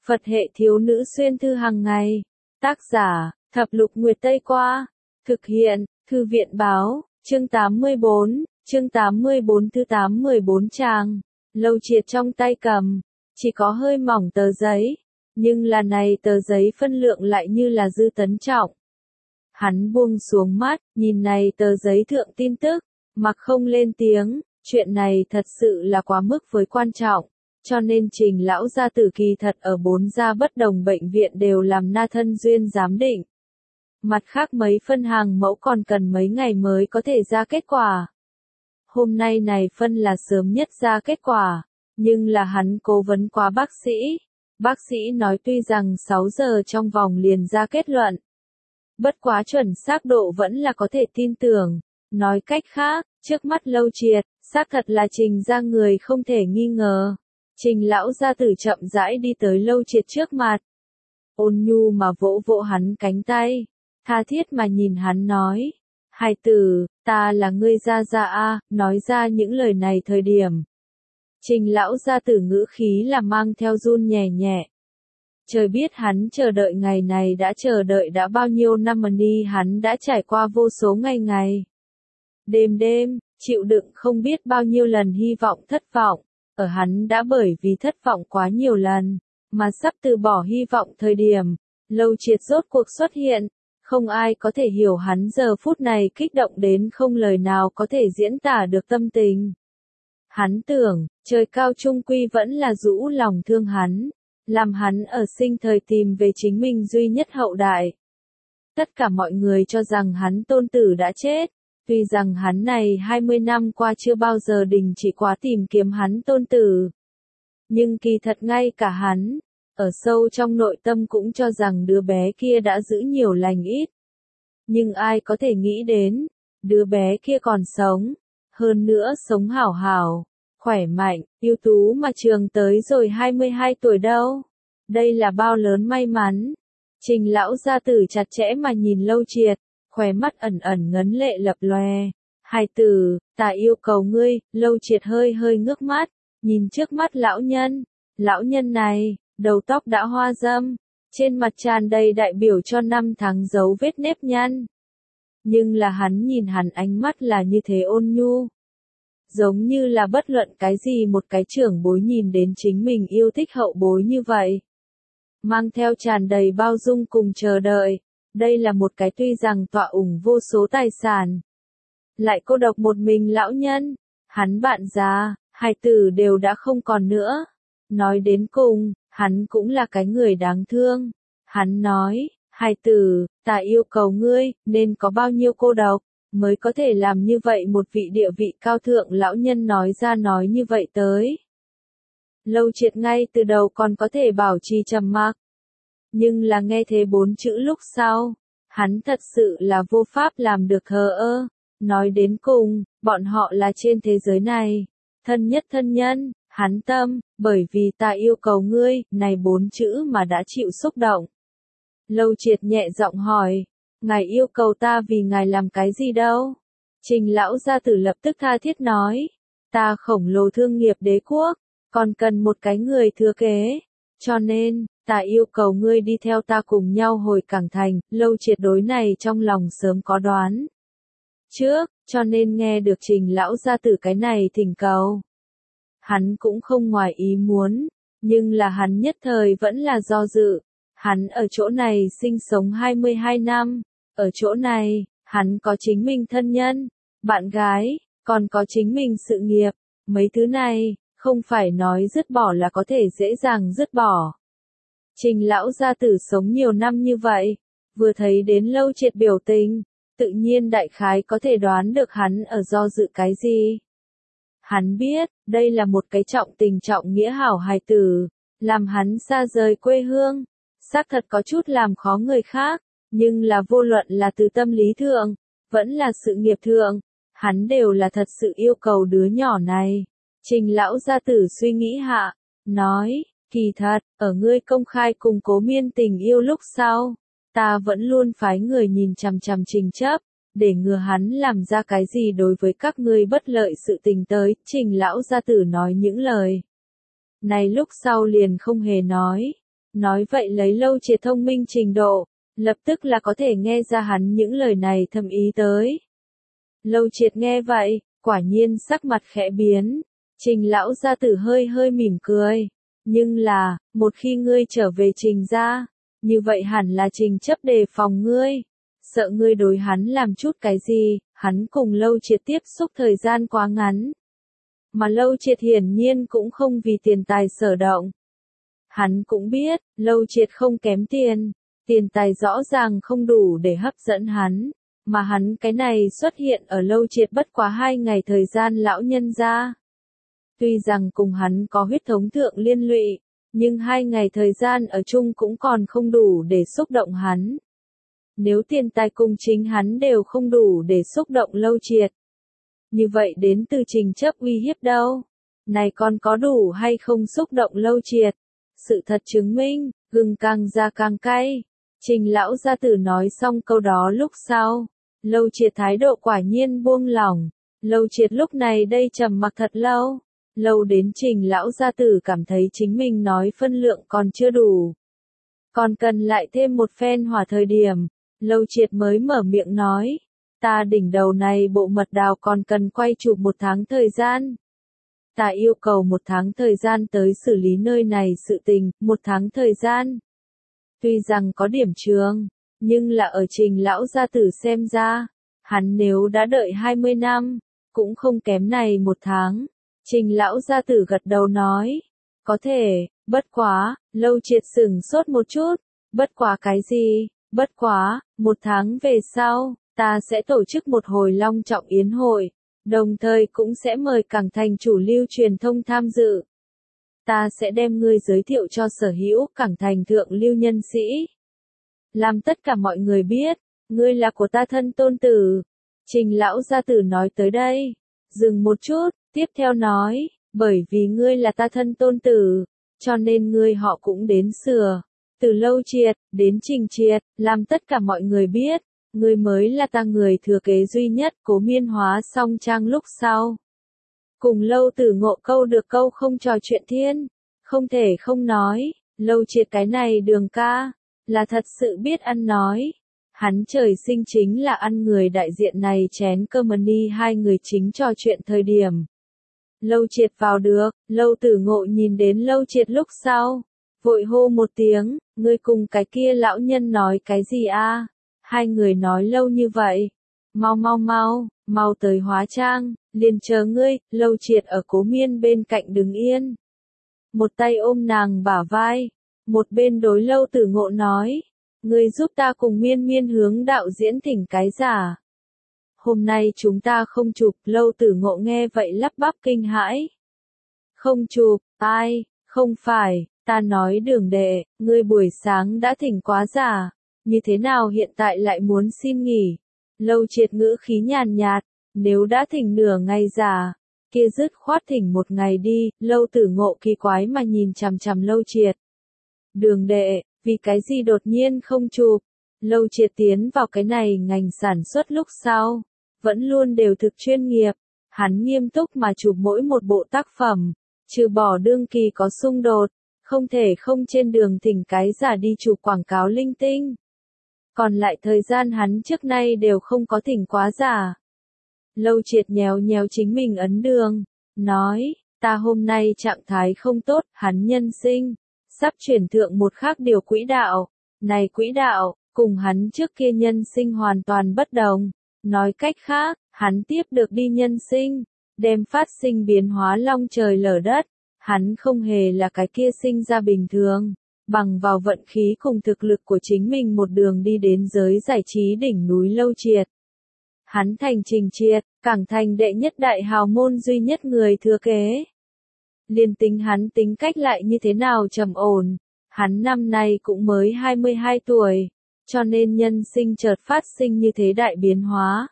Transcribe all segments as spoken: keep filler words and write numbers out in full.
Phật hệ thiếu nữ xuyên thư hàng ngày. Tác giả, Thập lục Nguyệt Tây Qua. Thực hiện, Thư viện Báo, chương tám mươi bốn, chương tám mươi bốn thứ tám mươi bốn trang. Lâu Triệt trong tay cầm, chỉ có hơi mỏng tờ giấy, nhưng là này tờ giấy phân lượng lại như là dư tấn trọng. Hắn buông xuống mắt, nhìn này tờ giấy thượng tin tức, mặc không lên tiếng, chuyện này thật sự là quá mức với quan trọng, cho nên Trình lão gia tử kỳ thật ở bốn gia bất đồng bệnh viện đều làm na thân duyên giám định. Mặt khác mấy phân hàng mẫu còn cần mấy ngày mới có thể ra kết quả. Hôm nay này phân là sớm nhất ra kết quả, nhưng là hắn cố vấn quá bác sĩ. Bác sĩ nói tuy rằng sáu giờ trong vòng liền ra kết luận. Bất quá chuẩn xác độ vẫn là có thể tin tưởng. Nói cách khác, trước mắt Lâu Triệt, xác thật là Trình gia người không thể nghi ngờ. Trình lão gia tử chậm rãi đi tới Lâu Triệt trước mặt. Ôn nhu mà vỗ vỗ hắn cánh tay. Tha thiết mà nhìn hắn nói. Hài tử, ta là ngươi gia gia a, nói ra những lời này thời điểm. Trình lão gia tử ngữ khí là mang theo run nhẹ nhẹ. Trời biết hắn chờ đợi ngày này đã chờ đợi đã bao nhiêu năm mà ni hắn đã trải qua vô số ngày ngày. Đêm đêm, chịu đựng không biết bao nhiêu lần hy vọng thất vọng, ở hắn đã bởi vì thất vọng quá nhiều lần, mà sắp từ bỏ hy vọng thời điểm, Lâu Triệt rốt cuộc xuất hiện, không ai có thể hiểu hắn giờ phút này kích động đến không lời nào có thể diễn tả được tâm tình. Hắn tưởng, trời cao trung quy vẫn là rũ lòng thương hắn, làm hắn ở sinh thời tìm về chính mình duy nhất hậu đại. Tất cả mọi người cho rằng hắn tôn tử đã chết, tuy rằng hắn này hai mươi năm qua chưa bao giờ đình chỉ quá tìm kiếm hắn tôn tử. Nhưng kỳ thật ngay cả hắn, ở sâu trong nội tâm cũng cho rằng đứa bé kia đã giữ nhiều lành ít. Nhưng ai có thể nghĩ đến, đứa bé kia còn sống, hơn nữa sống hảo hảo, khỏe mạnh, ưu tú mà trường tới rồi hai mươi hai tuổi đâu. Đây là bao lớn may mắn. Trình lão gia tử chặt chẽ mà nhìn Lâu Triệt, khóe mắt ẩn ẩn ngấn lệ lập lòe. Hài tử, ta yêu cầu ngươi. Lâu Triệt hơi hơi ngước mắt, nhìn trước mắt lão nhân. Lão nhân này, đầu tóc đã hoa râm, trên mặt tràn đầy đại biểu cho năm tháng dấu vết nếp nhăn. Nhưng là hắn nhìn hắn ánh mắt là như thế ôn nhu. Giống như là bất luận cái gì một cái trưởng bối nhìn đến chính mình yêu thích hậu bối như vậy. Mang theo tràn đầy bao dung cùng chờ đợi. Đây là một cái tuy rằng tọa ủng vô số tài sản. Lại cô độc một mình lão nhân. Hắn bạn già, hài tử đều đã không còn nữa. Nói đến cùng, hắn cũng là cái người đáng thương. Hắn nói, hài tử, ta yêu cầu ngươi, nên có bao nhiêu cô độc, mới có thể làm như vậy một vị địa vị cao thượng lão nhân nói ra nói như vậy tới. Lâu Triệt ngay từ đầu còn có thể bảo trì trầm mặc. Nhưng là nghe thế bốn chữ lúc sau, hắn thật sự là vô pháp làm được thờ ơ. Nói đến cùng, bọn họ là trên thế giới này, thân nhất thân nhân, hắn tâm, bởi vì ta yêu cầu ngươi, này bốn chữ mà đã chịu xúc động. Lâu Triệt nhẹ giọng hỏi, ngài yêu cầu ta vì ngài làm cái gì đâu? Trình lão gia tử lập tức tha thiết nói, ta khổng lồ thương nghiệp đế quốc, còn cần một cái người thừa kế, cho nên, ta yêu cầu ngươi đi theo ta cùng nhau hồi Cảng Thành. Lâu Triệt đối này trong lòng sớm có đoán trước, cho nên nghe được Trình lão gia tử cái này thỉnh cầu. Hắn cũng không ngoài ý muốn, nhưng là hắn nhất thời vẫn là do dự. Hắn ở chỗ này sinh sống hai mươi hai năm, ở chỗ này, hắn có chính mình thân nhân, bạn gái, còn có chính mình sự nghiệp, mấy thứ này, không phải nói dứt bỏ là có thể dễ dàng dứt bỏ. Trình lão gia tử sống nhiều năm như vậy, vừa thấy đến Lâu Triệt biểu tình, tự nhiên đại khái có thể đoán được hắn ở do dự cái gì. Hắn biết, đây là một cái trọng tình trọng nghĩa hảo hài tử, làm hắn xa rời quê hương, xác thật có chút làm khó người khác, nhưng là vô luận là từ tâm lý thượng, vẫn là sự nghiệp thượng, hắn đều là thật sự yêu cầu đứa nhỏ này. Trình lão gia tử suy nghĩ hạ, nói, kỳ thật, ở ngươi công khai cùng Cố Miên tình yêu lúc sau, ta vẫn luôn phái người nhìn chằm chằm Trình Chấp, để ngừa hắn làm ra cái gì đối với các ngươi bất lợi sự tình tới. Trình lão gia tử nói những lời này lúc sau liền không hề nói, Nói vậy lấy Lâu Triệt thông minh trình độ, lập tức là có thể nghe ra hắn những lời này thâm ý tới. Lâu Triệt nghe vậy, quả nhiên sắc mặt khẽ biến. Trình lão gia tử hơi hơi mỉm cười. Nhưng là, một khi ngươi trở về Trình gia, như vậy hẳn là Trình chấp đề phòng ngươi. Sợ ngươi đối hắn làm chút cái gì, hắn cùng Lâu Triệt tiếp xúc thời gian quá ngắn. Mà Lâu Triệt hiển nhiên cũng không vì tiền tài sở động. Hắn cũng biết, Lâu Triệt không kém tiền, tiền tài rõ ràng không đủ để hấp dẫn hắn, mà hắn cái này xuất hiện ở Lâu Triệt bất quá hai ngày thời gian lão nhân gia. Tuy rằng cùng hắn có huyết thống thượng liên lụy, nhưng hai ngày thời gian ở chung cũng còn không đủ để xúc động hắn. Nếu tiền tài cùng chính hắn đều không đủ để xúc động Lâu Triệt, như vậy đến từ Trình chấp uy hiếp đâu? Này còn có đủ hay không xúc động Lâu Triệt? Sự thật chứng minh, gừng càng ra càng cay. Trình lão gia tử nói xong câu đó lúc sau, Lâu Triệt thái độ quả nhiên buông lỏng. Lâu Triệt lúc này đây trầm mặc thật lâu, lâu đến Trình lão gia tử cảm thấy chính mình nói phân lượng còn chưa đủ, còn cần lại thêm một phen hỏa thời điểm, Lâu Triệt mới mở miệng nói, ta đỉnh đầu này bộ mật đào còn cần quay chụp một tháng thời gian. Ta yêu cầu một tháng thời gian tới xử lý nơi này sự tình, một tháng thời gian. Tuy rằng có điểm trường, nhưng là ở Trình lão gia tử xem ra, hắn nếu đã đợi hai mươi năm, cũng không kém này một tháng. Trình lão gia tử gật đầu nói, có thể, bất quá, Lâu Triệt sửng sốt một chút, bất quá cái gì, bất quá, một tháng về sau, ta sẽ tổ chức một hồi long trọng yến hội, đồng thời cũng sẽ mời Cảng Thành chủ lưu truyền thông tham dự. Ta sẽ đem ngươi giới thiệu cho sở hữu Cảng Thành thượng lưu nhân sĩ. Làm tất cả mọi người biết, ngươi là của ta thân tôn tử. Trình lão gia tử nói tới đây, dừng một chút, tiếp theo nói, bởi vì ngươi là ta thân tôn tử, cho nên ngươi họ cũng đến sửa. Từ Lâu Triệt, đến Trình Triệt, làm tất cả mọi người biết, ngươi mới là ta người thừa kế duy nhất. Cố Miên hóa xong trang lúc sau. Cùng Lâu Tử Ngộ câu được câu không trò chuyện thiên, không thể không nói, Lâu Triệt cái này đường ca, là thật sự biết ăn nói. Hắn trời sinh chính là ăn người đại diện này chén cơm ni hai người chính trò chuyện thời điểm. Lâu Triệt vào được, Lâu Tử Ngộ nhìn đến Lâu Triệt lúc sau, vội hô một tiếng, ngươi cùng cái kia lão nhân nói cái gì a? Hai người nói lâu như vậy, mau mau mau, mau tới hóa trang, liền chờ ngươi. Lâu Triệt ở Cố Miên bên cạnh đứng yên, một tay ôm nàng bả vai, một bên đối Lâu Tử Ngộ nói, ngươi giúp ta cùng Miên Miên hướng đạo diễn thỉnh cái giả. Hôm nay chúng ta không chụp. Lâu Tử Ngộ nghe vậy lắp bắp kinh hãi. Không chụp, ai, không phải, ta nói Đường đệ, ngươi buổi sáng đã thỉnh quá giả, như thế nào hiện tại lại muốn xin nghỉ? Lâu Triệt ngữ khí nhàn nhạt, nếu đã thỉnh nửa ngày giả, kia dứt khoát thỉnh một ngày đi. Lâu Tử Ngộ kỳ quái mà nhìn chằm chằm Lâu Triệt. Đường đệ, vì cái gì đột nhiên không chụp? Lâu Triệt tiến vào cái này ngành sản xuất lúc sau, vẫn luôn đều thực chuyên nghiệp, hắn nghiêm túc mà chụp mỗi một bộ tác phẩm, trừ bỏ đương kỳ có xung đột, không thể không trên đường thỉnh cái giả đi chụp quảng cáo linh tinh. Còn lại thời gian hắn trước nay đều không có thỉnh quá giả. Lâu Triệt nhéo nhéo chính mình ấn đường, nói, ta hôm nay trạng thái không tốt, hắn nhân sinh, sắp chuyển thượng một khác điều quỹ đạo. Này quỹ đạo, cùng hắn trước kia nhân sinh hoàn toàn bất đồng. Nói cách khác, hắn tiếp được đi nhân sinh, đem phát sinh biến hóa long trời lở đất. Hắn không hề là cái kia sinh ra bình thường, bằng vào vận khí cùng thực lực của chính mình một đường đi đến giới giải trí đỉnh núi Lâu Triệt. Hắn thành Trình Triệt, Cảng Thành đệ nhất đại hào môn duy nhất người thừa kế. Liên tính hắn tính cách lại như thế nào trầm ổn, hắn năm nay cũng mới hai mươi hai tuổi, cho nên nhân sinh chợt phát sinh như thế đại biến hóa.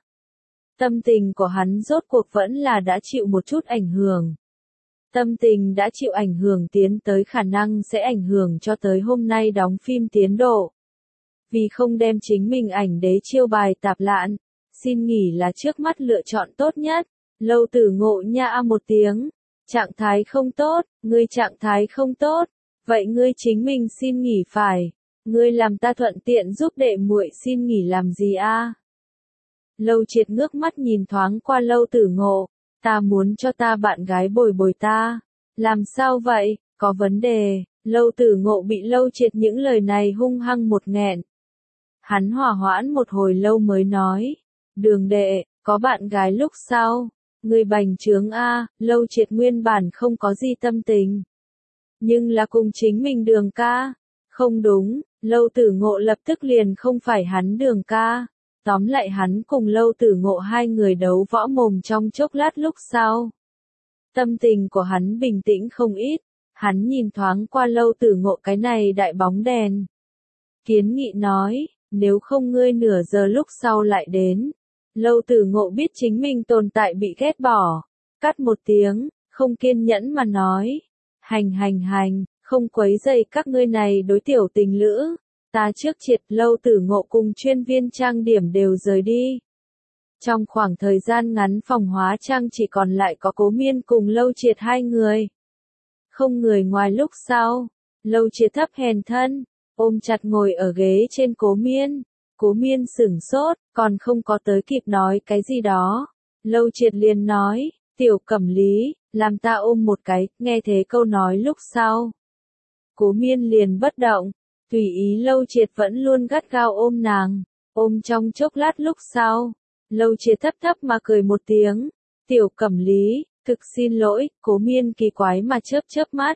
Tâm tình của hắn rốt cuộc vẫn là đã chịu một chút ảnh hưởng. Tâm tình đã chịu ảnh hưởng tiến tới khả năng sẽ ảnh hưởng cho tới hôm nay đóng phim tiến độ. Vì không đem chính mình ảnh đế chiêu bài tạp lạn, xin nghỉ là trước mắt lựa chọn tốt nhất. Lâu Tử Ngộ nha một tiếng, trạng thái không tốt, ngươi trạng thái không tốt, Vậy ngươi chính mình xin nghỉ phải, ngươi làm ta thuận tiện giúp đệ muội xin nghỉ làm gì a? Lâu Triệt ngước mắt nhìn thoáng qua Lâu Tử Ngộ, ta muốn cho ta bạn gái bồi bồi ta. Làm sao vậy, có vấn đề? Lâu Tử Ngộ bị Lâu Triệt những lời này hung hăng một nghẹn. Hắn hòa hoãn một hồi lâu mới nói, Đường đệ, có bạn gái lúc sau, người bành trướng a. Lâu Triệt nguyên bản không có gì tâm tình. Nhưng là cùng chính mình Đường ca. Không đúng, Lâu Tử Ngộ lập tức liền không phải hắn Đường ca. Tóm lại hắn cùng Lâu Tử Ngộ hai người đấu võ mồm trong chốc lát lúc sau. Tâm tình của hắn bình tĩnh không ít, hắn nhìn thoáng qua Lâu Tử Ngộ cái này đại bóng đèn. Kiến nghị nói, nếu không ngươi nửa giờ lúc sau lại đến. Lâu Tử Ngộ biết chính mình tồn tại bị ghét bỏ, cắt một tiếng, không kiên nhẫn mà nói. Hành hành hành, không quấy rầy các ngươi này đối tiểu tình lữ. Ta trước triệt. Lâu Tử Ngộ cùng chuyên viên trang điểm đều rời đi. Trong khoảng thời gian ngắn phòng hóa trang chỉ còn lại có Cố Miên cùng Lâu Triệt hai người. Không người ngoài lúc sau, Lâu Triệt thấp hèn thân, ôm chặt ngồi ở ghế trên Cố Miên. Cố Miên sửng sốt, còn không có tới kịp nói cái gì đó. Lâu Triệt liền nói, tiểu Cẩm Lý, làm ta ôm một cái, nghe thế câu nói lúc sau. Cố Miên liền bất động, tùy ý Lâu Triệt vẫn luôn gắt gao ôm nàng, ôm trong chốc lát lúc sau. Lâu Triệt thấp thấp mà cười một tiếng, tiểu Cẩm Lý, thực xin lỗi. Cố Miên kỳ quái mà chớp chớp mắt.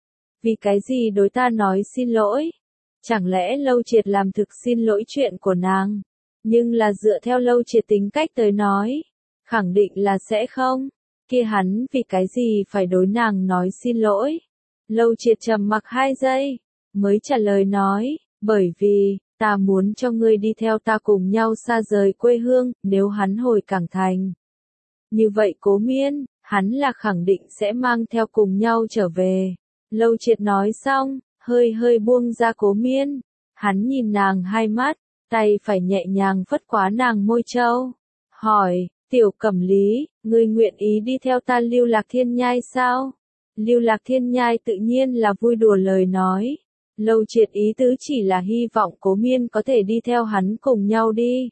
Vì cái gì đối ta nói xin lỗi? Chẳng lẽ Lâu Triệt làm thực xin lỗi chuyện của nàng? Nhưng là dựa theo Lâu Triệt tính cách tới nói, khẳng định là sẽ không. Kia hắn vì cái gì phải đối nàng nói xin lỗi? Lâu Triệt trầm mặc hai giây, mới trả lời nói, bởi vì, ta muốn cho ngươi đi theo ta cùng nhau xa rời quê hương, nếu hắn hồi Cảng Thành. Như vậy Cố Miên, hắn là khẳng định sẽ mang theo cùng nhau trở về. Lâu Triệt nói xong, hơi hơi buông ra Cố Miên. Hắn nhìn nàng hai mắt, tay phải nhẹ nhàng phất quá nàng môi trâu. Hỏi, tiểu Cẩm Lý, ngươi nguyện ý đi theo ta Lưu Lạc Thiên Nhai sao? Lưu Lạc Thiên Nhai tự nhiên là vui đùa lời nói. Lâu Triệt ý tứ chỉ là hy vọng Cố Miên có thể đi theo hắn cùng nhau đi.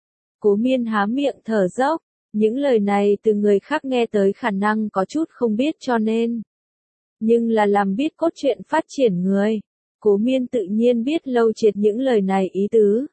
Cố Miên há miệng thở dốc, những lời này từ người khác nghe tới khả năng có chút không biết cho nên. Nhưng là làm biết cốt truyện phát triển người. Cố Miên tự nhiên biết Lâu Triệt những lời này ý tứ.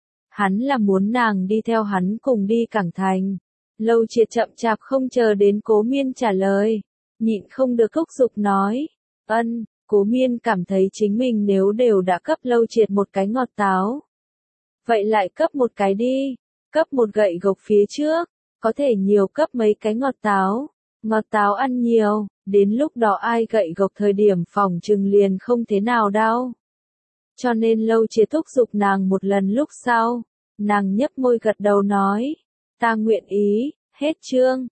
Hắn là muốn nàng đi theo hắn cùng đi Cảng Thành. Lâu Triệt chậm chạp không chờ đến Cố Miên trả lời. Nhịn không được thúc giục nói. Ân, Cố Miên cảm thấy chính mình nếu đều đã cấp Lâu Triệt một cái ngọt táo. Vậy lại cấp một cái đi. Cấp một gậy gộc phía trước. Có thể nhiều cấp mấy cái ngọt táo. Ngọt táo ăn nhiều, đến lúc đó ai gậy gộc thời điểm phòng trừng liền không thế nào đau. Cho nên Lâu Triệt thúc giục nàng một lần lúc sau. Nàng nhấp môi gật đầu nói. Ta nguyện ý, hết chương.